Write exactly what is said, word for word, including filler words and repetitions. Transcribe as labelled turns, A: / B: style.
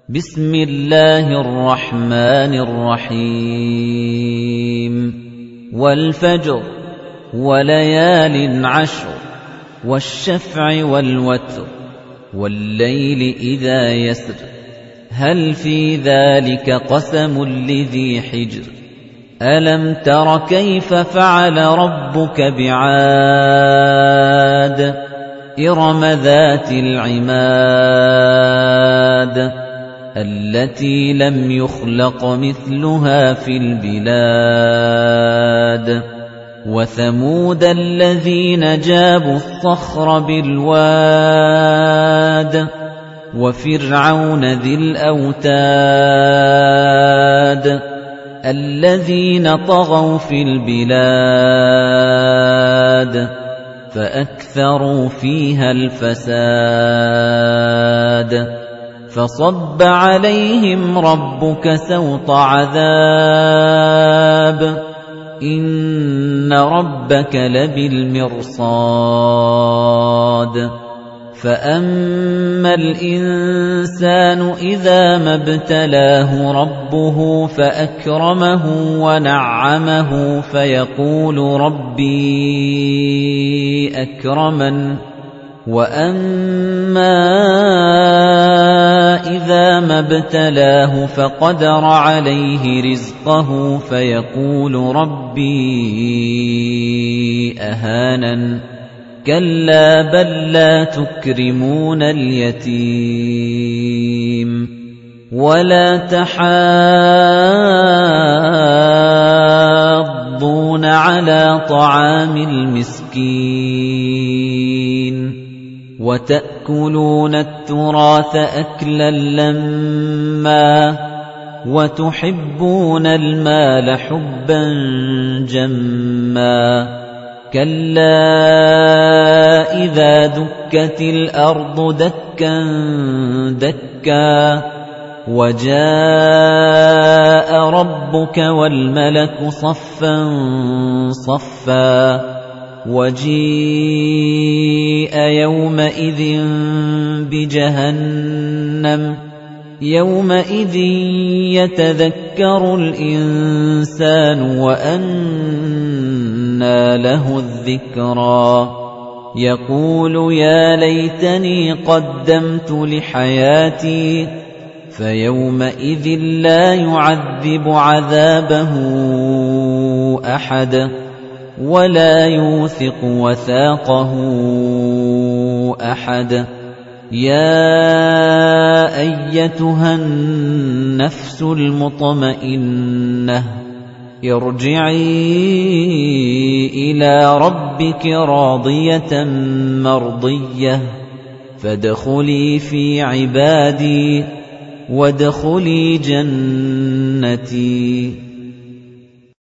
A: بسم الله الرحمن الرحيم والفجر وليال عشر والشفع والوتر والليل إذا يسر هل في ذلك قسم لذي حجر ألم تر كيف فعل ربك بعاد إرم ذات العماد التي لم يخلق مثلها في البلاد وثمود الذين جابوا الصخر بالواد وفرعون ذي الأوتاد الذين طغوا في البلاد فأكثروا فيها الفساد فصب عليهم ربك سوط عذاب إن ربك لبالمرصاد فأما الإنسان إذا ما ابتلاه ربه فأكرمه ونعمه فيقول ربي أكرمن وأما إذا ما ابتلاه فقدر عليه رزقه فيقول ربي أهانن كلا بل لا تكرمون اليتيم ولا تحاضون على طعام المسكين وتأكلون التراث أكلا لما وتحبون المال حبا جما كلا إذا دكت الأرض دكا دكا وجاء ربك والملك صفا صفا وجيء يومئذ بجهنم يومئذ يتذكر الإنسان وأنى له الذكرى يقول يا ليتني قدمت لحياتي فيومئذ لا يعذب عذابه أحد ولا يوثق وثاقه أحد يا أيتها النفس المطمئنة ارجعي إلى ربك راضية مرضية فادخلي في عبادي وادخلي جنتي.